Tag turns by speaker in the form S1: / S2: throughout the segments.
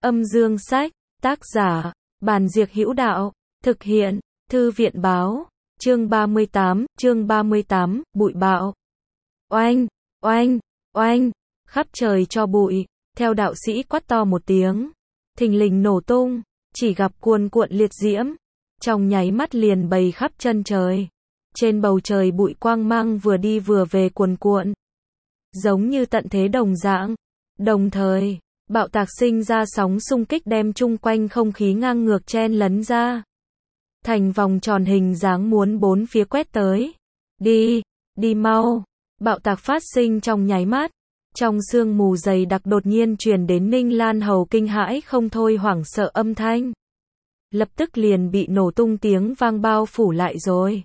S1: Âm dương sách, tác giả, Bàn Diệc Hữu Đạo, thực hiện, Thư viện báo, chương 38, bụi bạo. Oanh, oanh, oanh, khắp trời cho bụi, theo đạo sĩ quát to một tiếng, thình lình nổ tung, chỉ gặp cuồn cuộn liệt diễm, trong nháy mắt liền bày khắp chân trời. Trên bầu trời bụi quang mang vừa đi vừa về cuồn cuộn, giống như tận thế đồng dạng. Đồng thời, bạo tạc sinh ra sóng xung kích đem chung quanh không khí ngang ngược chen lấn ra, thành vòng tròn hình dáng muốn bốn phía quét tới. Đi, đi mau. Bạo tạc phát sinh trong nháy mắt, trong sương mù dày đặc đột nhiên truyền đến Ninh Lan Hầu kinh hãi không thôi hoảng sợ âm thanh. Lập tức liền bị nổ tung tiếng vang bao phủ lại rồi.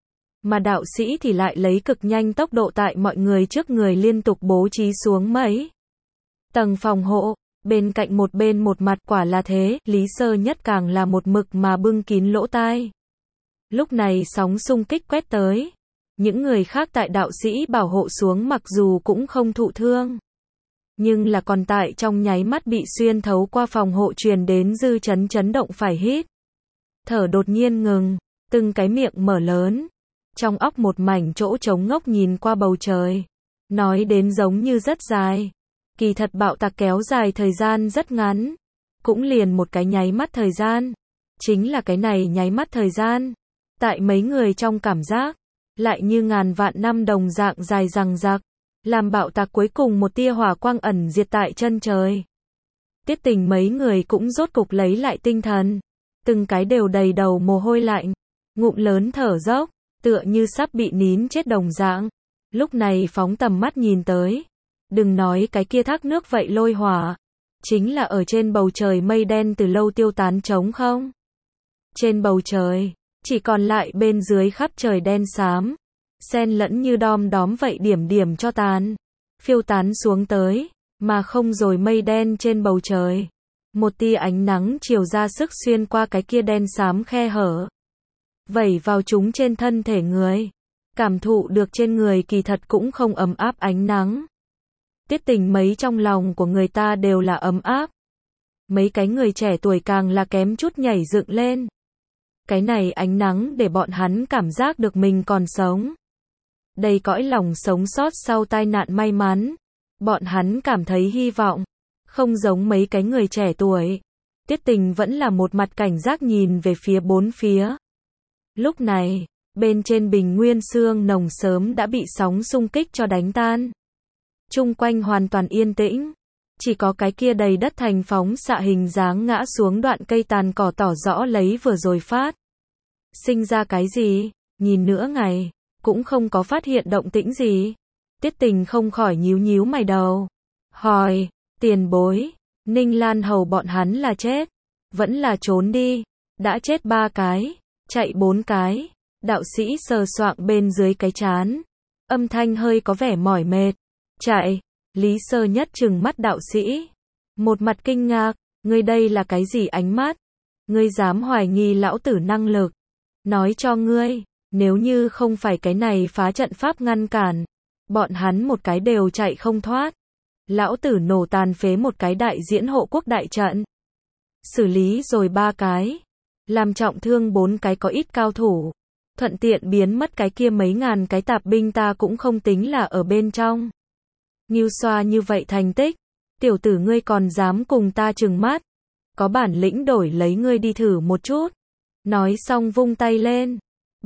S1: Mà đạo sĩ thì lại lấy cực nhanh tốc độ tại mọi người trước người liên tục bố trí xuống mấy tầng phòng hộ, bên cạnh một bên một mặt quả là thế, Lý Sơ Nhất càng là một mực mà bưng kín lỗ tai. Lúc này sóng xung kích quét tới, những người khác tại đạo sĩ bảo hộ xuống mặc dù cũng không thụ thương, nhưng là còn tại trong nháy mắt bị xuyên thấu qua phòng hộ truyền đến dư chấn động phải hít thở đột nhiên ngừng, từng cái miệng mở lớn, trong óc một mảnh chỗ trống ngốc nhìn qua bầu trời, nói đến giống như rất dài. Kỳ thật bạo tạc kéo dài thời gian rất ngắn, cũng liền một cái nháy mắt thời gian. Chính là cái này nháy mắt thời gian, tại mấy người trong cảm giác, lại như ngàn vạn năm đồng dạng dài dằng dặc, làm bạo tạc cuối cùng một tia hỏa quang ẩn diệt tại chân trời. Tiết Tình mấy người cũng rốt cục lấy lại tinh thần, từng cái đều đầy đầu mồ hôi lạnh, ngụm lớn thở dốc, tựa như sắp bị nín chết đồng dạng. Lúc này phóng tầm mắt nhìn tới, đừng nói cái kia thác nước vậy lôi hỏa, chính là ở trên bầu trời mây đen từ lâu tiêu tán trống không. Trên bầu trời, chỉ còn lại bên dưới khắp trời đen xám, xen lẫn như đom đóm vậy điểm điểm cho tàn, phiêu tán xuống tới, mà không rồi mây đen trên bầu trời. Một tia ánh nắng chiều ra sức xuyên qua cái kia đen xám khe hở, vẩy vào chúng trên thân thể người, cảm thụ được trên người kỳ thật cũng không ấm áp ánh nắng. Tiết Tình mấy trong lòng của người ta đều là ấm áp. Mấy cái người trẻ tuổi càng là kém chút nhảy dựng lên. Cái này ánh nắng để bọn hắn cảm giác được mình còn sống. Đầy cõi lòng sống sót sau tai nạn may mắn. Bọn hắn cảm thấy hy vọng. Không giống mấy cái người trẻ tuổi. Tiết Tình vẫn là một mặt cảnh giác nhìn về phía bốn phía. Lúc này, bên trên bình nguyên sương nồng sớm đã bị sóng xung kích cho đánh tan. Chung quanh hoàn toàn yên tĩnh, chỉ có cái kia đầy đất thành phóng xạ hình dáng ngã xuống đoạn cây tàn cỏ tỏ rõ lấy vừa rồi phát sinh ra cái gì, nhìn nửa ngày, cũng không có phát hiện động tĩnh gì. Tiết Tình không khỏi nhíu mày đầu, hỏi, tiền bối, Ninh Lan Hầu bọn hắn là chết, vẫn là trốn đi, đã chết 3 cái, chạy 4 cái, đạo sĩ sờ soạng bên dưới cái trán, âm thanh hơi có vẻ mỏi mệt. Chạy, Lý Sơ Nhất trừng mắt đạo sĩ, một mặt kinh ngạc, ngươi đây là cái gì ánh mắt? Ngươi dám hoài nghi lão tử năng lực? Nói cho ngươi, nếu như không phải cái này phá trận pháp ngăn cản, bọn hắn một cái đều chạy không thoát. Lão tử nổ tàn phế một cái đại diễn hộ quốc đại trận, xử lý rồi 3 cái, làm trọng thương 4 cái có ít cao thủ, thuận tiện biến mất cái kia mấy ngàn cái tạp binh ta cũng không tính là ở bên trong. Nghiêu xoa như vậy thành tích, tiểu tử ngươi còn dám cùng ta trừng mắt, có bản lĩnh đổi lấy ngươi đi thử một chút. Nói xong vung tay lên,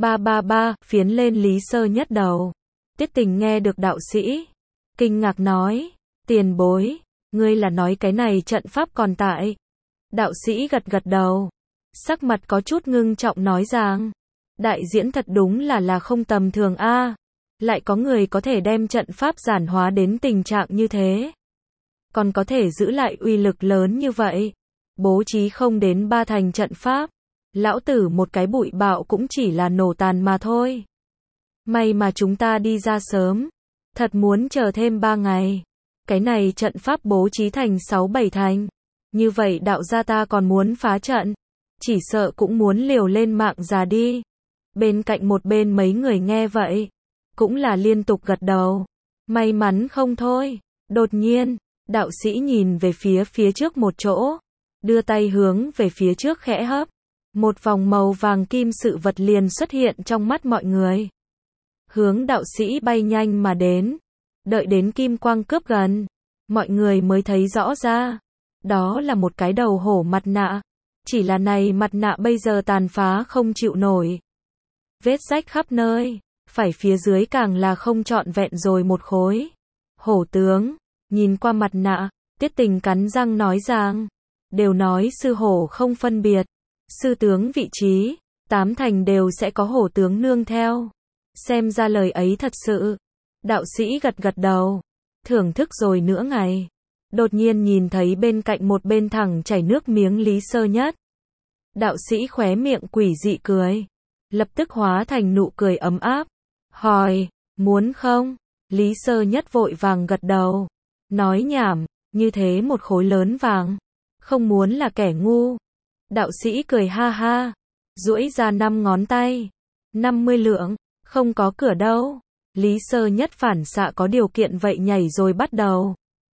S1: ba, phiến lên Lý Sơ Nhất đầu. Tiết Tình nghe được đạo sĩ, kinh ngạc nói, tiền bối, ngươi là nói cái này trận pháp còn tại. Đạo sĩ gật đầu, sắc mặt có chút ngưng trọng nói rằng, đại diễn thật đúng là không tầm thường a. Lại có người có thể đem trận pháp giản hóa đến tình trạng như thế, còn có thể giữ lại uy lực lớn như vậy, bố trí không đến 3 thành trận pháp, lão tử một cái bụi bạo cũng chỉ là nổ tàn mà thôi. May mà chúng ta đi ra sớm, thật muốn chờ thêm 3 ngày, cái này trận pháp bố trí thành 6-7 thành, như vậy đạo gia ta còn muốn phá trận, chỉ sợ cũng muốn liều lên mạng già đi. Bên cạnh một bên mấy người nghe vậy, cũng là liên tục gật đầu, may mắn không thôi. Đột nhiên, đạo sĩ nhìn về phía trước một chỗ, đưa tay hướng về phía trước khẽ hấp. Một vòng màu vàng kim sự vật liền xuất hiện trong mắt mọi người. Hướng đạo sĩ bay nhanh mà đến. Đợi đến kim quang cướp gần, mọi người mới thấy rõ ra. Đó là một cái đầu hổ mặt nạ. Chỉ là này mặt nạ bây giờ tàn phá không chịu nổi. Vết rách khắp nơi, phải phía dưới càng là không trọn vẹn rồi một khối. Hổ tướng, nhìn qua mặt nạ, Tiết Tình cắn răng nói rằng, đều nói sư hổ không phân biệt. Sư tướng vị trí, 8 thành đều sẽ có hổ tướng nương theo. Xem ra lời ấy thật sự. Đạo sĩ gật gật đầu, thưởng thức rồi nửa ngày. Đột nhiên nhìn thấy bên cạnh một bên thẳng chảy nước miếng Lý Sơ Nhất. Đạo sĩ khóe miệng quỷ dị cười, lập tức hóa thành nụ cười ấm áp. Hỏi, muốn không? Lý Sơ Nhất vội vàng gật đầu. Nói nhảm, như thế một khối lớn vàng. Không muốn là kẻ ngu. Đạo sĩ cười ha ha, duỗi ra 5 ngón tay. 50 lượng, không có cửa đâu. Lý Sơ Nhất phản xạ có điều kiện vậy nhảy rồi bắt đầu.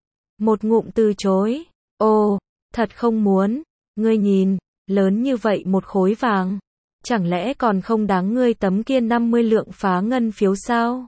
S1: Một ngụm từ chối. Ồ, thật không muốn. Ngươi nhìn, lớn như vậy một khối vàng. Chẳng lẽ còn không đáng ngươi tấm kia 50 lượng phá ngân phiếu sao?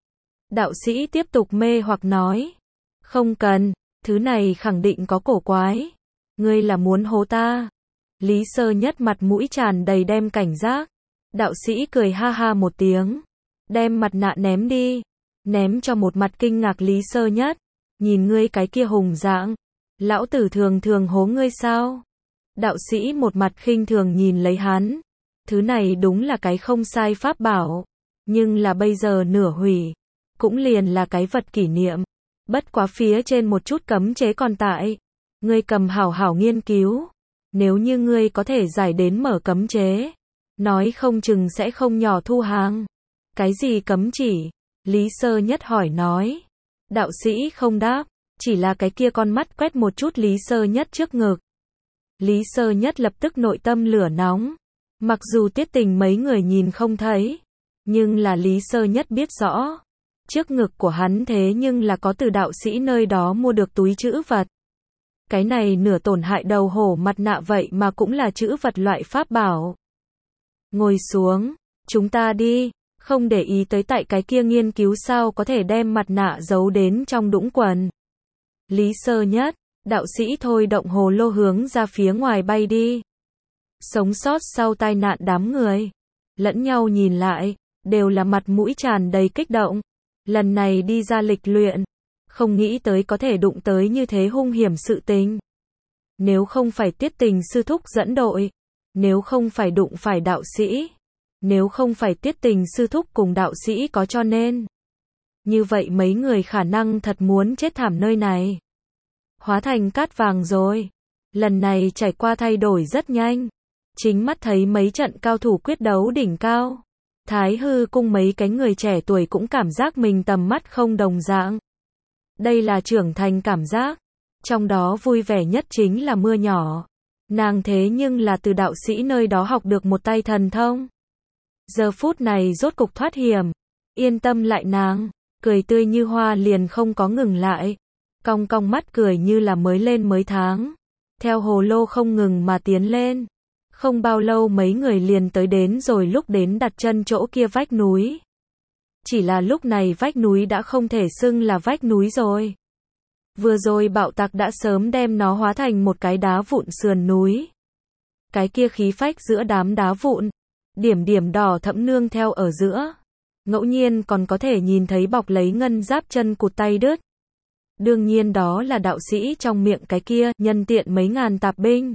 S1: Đạo sĩ tiếp tục mê hoặc nói. Không cần, thứ này khẳng định có cổ quái. Ngươi là muốn hố ta. Lý Sơ Nhất mặt mũi tràn đầy đem cảnh giác. Đạo sĩ cười ha ha một tiếng. Đem mặt nạ ném đi. Ném cho một mặt kinh ngạc Lý Sơ Nhất. Nhìn ngươi cái kia hùng dạng. Lão tử thường thường hố ngươi sao? Đạo sĩ một mặt khinh thường nhìn lấy hắn. Thứ này đúng là cái không sai pháp bảo. Nhưng là bây giờ nửa hủy. Cũng liền là cái vật kỷ niệm. Bất quá phía trên một chút cấm chế còn tại. Ngươi cầm hảo hảo nghiên cứu. Nếu như ngươi có thể giải đến mở cấm chế. Nói không chừng sẽ không nhỏ thu hàng. Cái gì cấm chỉ? Lý Sơ Nhất hỏi nói. Đạo sĩ không đáp. Chỉ là cái kia con mắt quét một chút Lý Sơ Nhất trước ngực. Lý Sơ Nhất lập tức nội tâm lửa nóng. Mặc dù Tiết Tình mấy người nhìn không thấy. Nhưng là Lý Sơ Nhất biết rõ. Trước ngực của hắn thế nhưng là có từ đạo sĩ nơi đó mua được túi trữ vật. Cái này nửa tổn hại đầu hổ mặt nạ vậy mà cũng là trữ vật loại pháp bảo. Ngồi xuống, chúng ta đi, không để ý tới tại cái kia nghiên cứu sao có thể đem mặt nạ giấu đến trong đũng quần. Lý Sơ Nhất, đạo sĩ thôi động hồ lô hướng ra phía ngoài bay đi. Sống sót sau tai nạn đám người, lẫn nhau nhìn lại, đều là mặt mũi tràn đầy kích động. Lần này đi ra lịch luyện, không nghĩ tới có thể đụng tới như thế hung hiểm sự tình. Nếu không phải Tiết Tình sư thúc dẫn đội, nếu không phải đụng phải đạo sĩ, nếu không phải Tiết Tình sư thúc cùng đạo sĩ có cho nên. Như vậy mấy người khả năng thật muốn chết thảm nơi này. Hóa thành cát vàng rồi. Lần này trải qua thay đổi rất nhanh. Chính mắt thấy mấy trận cao thủ quyết đấu đỉnh cao. Thái Hư cung mấy cái người trẻ tuổi cũng cảm giác mình tầm mắt không đồng dạng. Đây là trưởng thành cảm giác. Trong đó vui vẻ nhất chính là Mưa Nhỏ. Nàng thế nhưng là từ đạo sĩ nơi đó học được một tay thần thông. Giờ phút này rốt cục thoát hiểm. Yên tâm lại nàng. Cười tươi như hoa liền không có ngừng lại. Cong cong mắt cười như là mới lên mới tháng. Theo hồ lô không ngừng mà tiến lên. Không bao lâu mấy người liền tới đến rồi lúc đến đặt chân chỗ kia vách núi. Chỉ là lúc này vách núi đã không thể xưng là vách núi rồi. Vừa rồi bạo tạc đã sớm đem nó hóa thành một cái đá vụn sườn núi. Cái kia khí phách giữa đám đá vụn. Điểm điểm đỏ thẫm nương theo ở giữa. Ngẫu nhiên còn có thể nhìn thấy bọc lấy ngân giáp chân cụt tay đứt. Đương nhiên đó là đạo sĩ trong miệng cái kia, nhân tiện mấy ngàn tạp binh.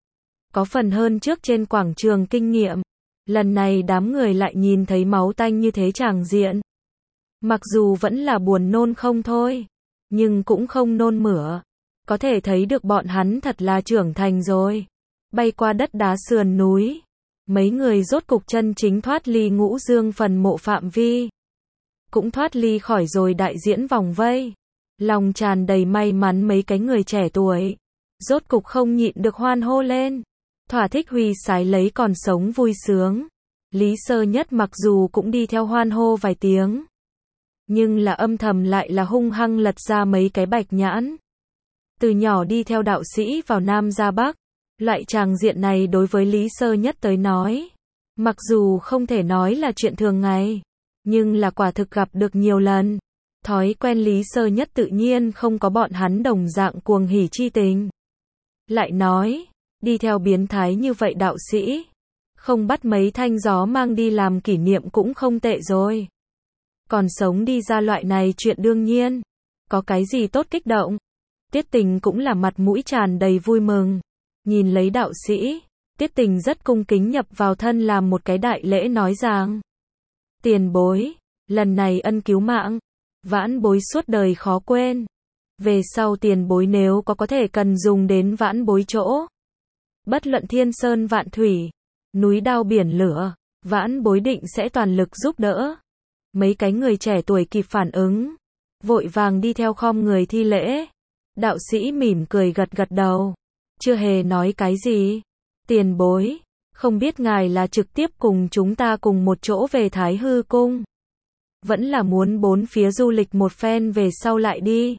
S1: Có phần hơn trước trên quảng trường kinh nghiệm. Lần này đám người lại nhìn thấy máu tanh như thế tràng diện. Mặc dù vẫn là buồn nôn không thôi, nhưng cũng không nôn mửa. Có thể thấy được bọn hắn thật là trưởng thành rồi. Bay qua đất đá sườn núi. Mấy người rốt cục chân chính thoát ly Ngũ Dương phần mộ phạm vi. Cũng thoát ly khỏi rồi đại diễn vòng vây. Lòng tràn đầy may mắn mấy cái người trẻ tuổi. Rốt cục không nhịn được hoan hô lên. Thỏa thích huy sái lấy còn sống vui sướng. Lý Sơ Nhất mặc dù cũng đi theo hoan hô vài tiếng. Nhưng là âm thầm lại là hung hăng lật ra mấy cái bạch nhãn. từ nhỏ đi theo đạo sĩ vào Nam ra Bắc. Loại tràng diện này đối với Lý Sơ Nhất tới nói, mặc dù không thể nói là chuyện thường ngày, nhưng là quả thực gặp được nhiều lần. Thói quen Lý Sơ Nhất tự nhiên không có bọn hắn đồng dạng cuồng hỉ chi tình. Lại nói, đi theo biến thái như vậy đạo sĩ, không bắt mấy thanh gió mang đi làm kỷ niệm cũng không tệ rồi. Còn sống đi ra loại này chuyện đương nhiên, có cái gì tốt kích động. Tiết Tình cũng là mặt mũi tràn đầy vui mừng. Nhìn lấy đạo sĩ, Tiết Tình rất cung kính nhập vào thân làm một cái đại lễ nói rằng: tiền bối, lần này ân cứu mạng, vãn bối suốt đời khó quên. Về sau tiền bối nếu có thể cần dùng đến vãn bối chỗ, bất luận thiên sơn vạn thủy, núi đao biển lửa, vãn bối định sẽ toàn lực giúp đỡ. Mấy cái người trẻ tuổi kịp phản ứng, vội vàng đi theo khom người thi lễ. Đạo sĩ mỉm cười gật gật đầu, chưa hề nói cái gì. Tiền bối, không biết ngài là trực tiếp cùng chúng ta cùng một chỗ về Thái Hư Cung, vẫn là muốn bốn phía du lịch một phen về sau lại đi?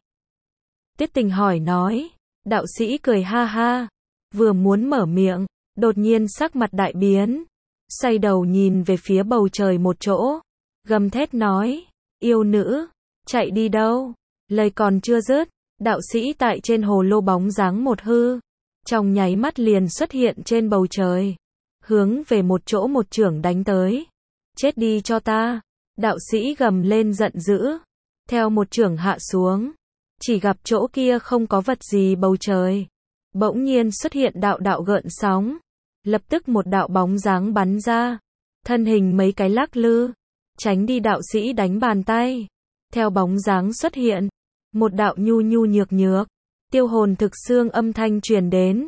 S1: Tiết Tình hỏi nói. Đạo sĩ cười ha ha, vừa muốn mở miệng, đột nhiên sắc mặt đại biến, xoay đầu nhìn về phía bầu trời một chỗ, gầm thét nói: yêu nữ, chạy đi đâu? Lời còn chưa dứt, đạo sĩ tại trên hồ lô bóng dáng một hư, trong nháy mắt liền xuất hiện trên bầu trời, hướng về một chỗ một chưởng đánh tới. Chết đi cho ta! Đạo sĩ gầm lên giận dữ, theo một chưởng hạ xuống, chỉ gặp chỗ kia không có vật gì bầu trời, bỗng nhiên xuất hiện đạo đạo gợn sóng, lập tức một đạo bóng dáng bắn ra, thân hình mấy cái lắc lư, tránh đi đạo sĩ đánh bàn tay. Theo bóng dáng xuất hiện, một đạo nhu nhu nhược nhược, tiêu hồn thực xương âm thanh truyền đến.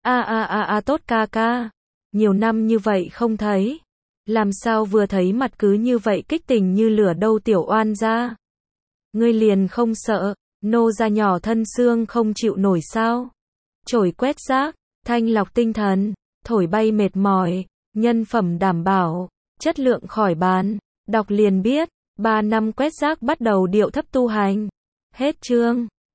S1: Tốt ca ca, nhiều năm như vậy không thấy, làm sao vừa thấy mặt cứ như vậy kích tình như lửa đâu tiểu oan gia. Ngươi liền không sợ, nô gia nhỏ thân xương không chịu nổi sao? Chổi quét rác, thanh lọc tinh thần, thổi bay mệt mỏi, nhân phẩm đảm bảo, chất lượng khỏi bàn. Đọc liền biết, 3 năm quét rác bắt đầu điệu thấp tu hành. Hết chương.